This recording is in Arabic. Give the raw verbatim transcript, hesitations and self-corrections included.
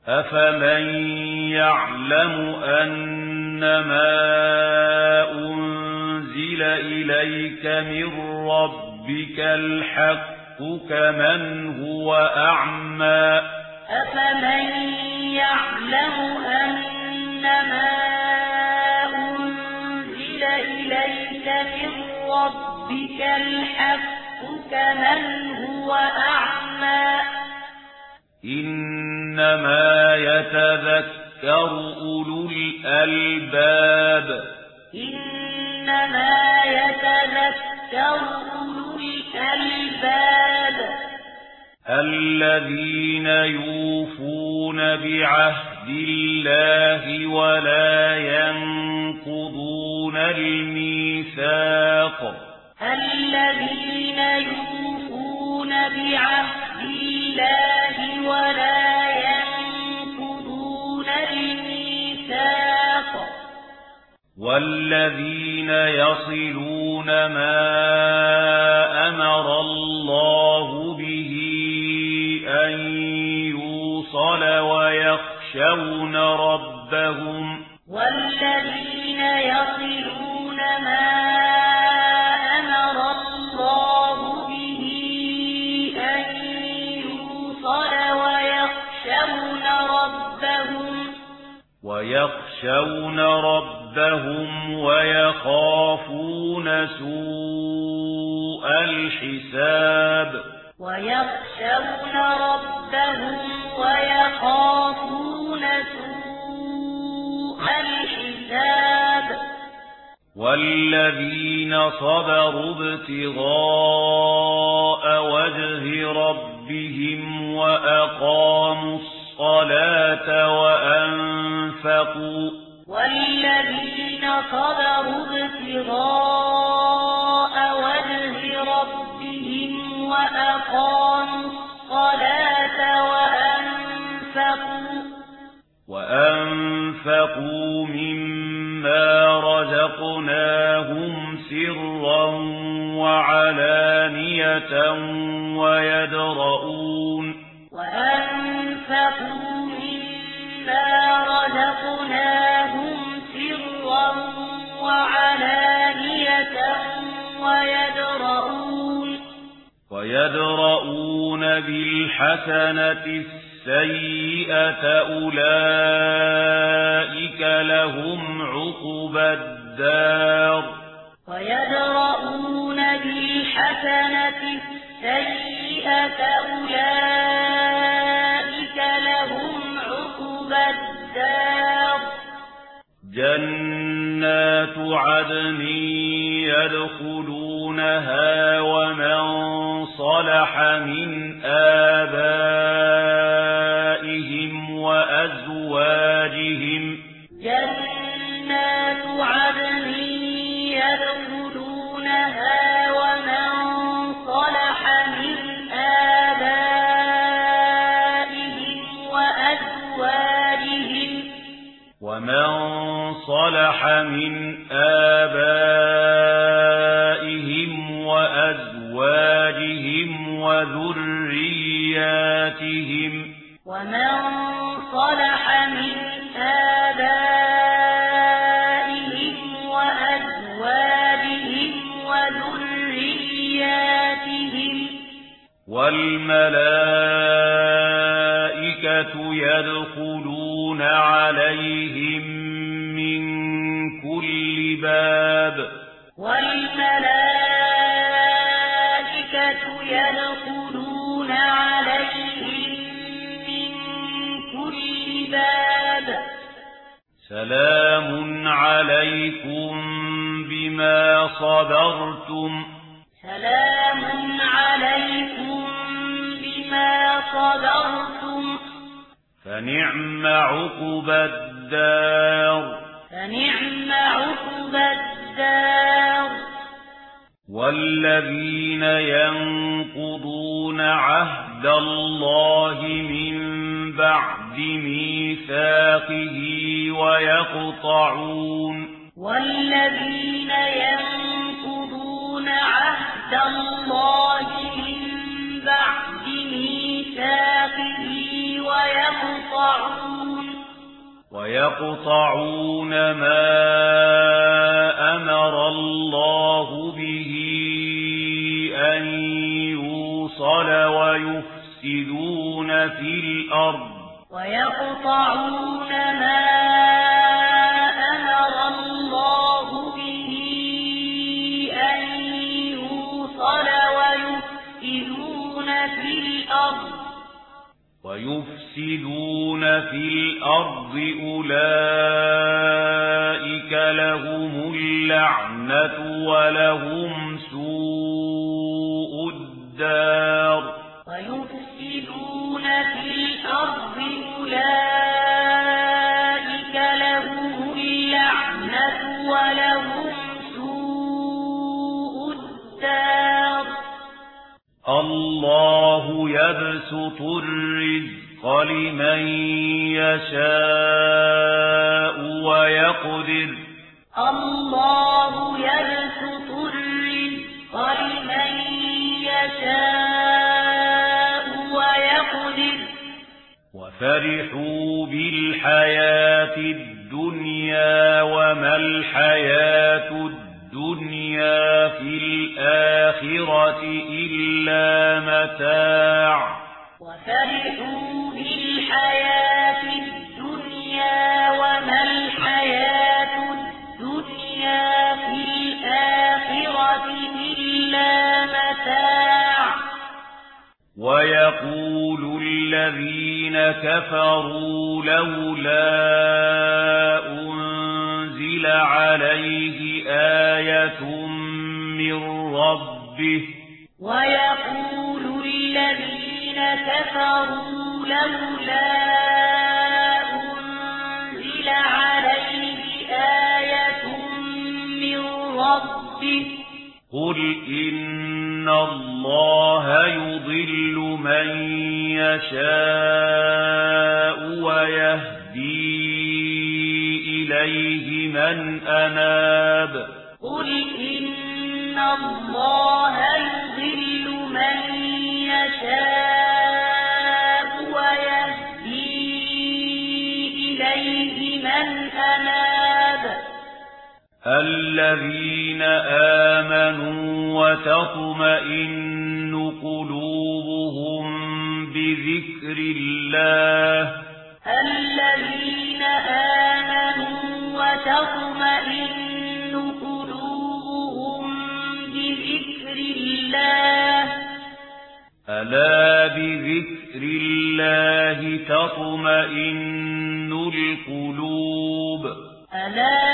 أفمن يعلم أنما أنزل إليك من ربك الحق كمن هو أعمى أفمن يعلم أنما أنزل إليك من ربك الحق كمن هو أعمى إنما يتذكر أولو الألباب إنما يتذكر أولو الألباب الذين يوفون بعهد الله ولا ينقضون الميثاق الذين يوفون بعهد الله ولا ينقضون الميثاق والذين يصلون ما أمر الله به أن يوصل ويخشون ربهم والذين يصلون ما أمر الله به أن يوصل ويخشون ربهم ويخشون ربهم ويخافون سوء الحساب ويخشون ربهم ويخافون سوء الحساب والذين صبروا ابتغاء وجه ربهم وأقاموا الصلاة وأنفقوا والذين صبروا ابتغاء وجه ربهم وأقاموا الصلاة وأنفقوا وأنفقوا مما رزقناهم سرا وعلانية ويدرؤون وأنفقوا مما رزقناهم سرا وعلانية ويدرؤون ويدرؤون بالحسنة السيئة أولئك لهم عقبى الدار ويدرؤون بالحسنة السيئة أولئك لهم عقبى الدار جنات عدن يدخلونها ومن صلح من آبائهم وأزواجهم جنات عدن يدخلونها ومن صلح من آبائهم وأزواجهم ومن صلح من آبائهم وأزواجهم وذرياتهم ومن صلح من آبائهم وأزواجهم وذرياتهم والملائكة يدخلون عليهم من كل باب والملائكة يدخلون عليهم من كل باب سلام عليكم بما صبرتم سلام عليكم بما صبرتم فنعم عقبى الدار فنعم عقبى الدار والذين ينقضون عهد الله من بعد ميثاقه ويقطعون والذين ينقضون عهد الله من بعد ميثاقه ويقطعون ويقطعون ويقطعون ما أمر الله به أن يوصل ويفسدون في الأرض ويقطعون ما أمر الله به أن يوصل ويفسدون في الأرض ويفسدون في الأرض أولئك لهم اللعنة ولهم سوء الدار ويفسدون في الأرض أولئك لهم اللعنة ولهم سوء الدار الله يبسط الرزق لمن يشاء ويقدر الله يبسط الرزق لمن يشاء ويقدر وفرحوا بالحياة الدنيا وما الحياة الدنيا في الآخرة إلا متاع وفرحوا بالحياة الدنيا وما الحياة الدنيا في الآخرة إلا متاع ويقول الذين كفروا لولا أنزل عليه آية من ربه ويقول الذين كفروا لولا أنزل عليه آية من ربه قل إن الله يضل من يشاء ويهدي إليه من أناب قل إن الله يضل من يشاء ويهدي إليه من أناب الذين آمنوا وتطمئن قلوبهم بذكر الله الذين آمنوا وتطمئن قلوبهم بذكر الله ألا بذكر الله تطمئن القلوب ألا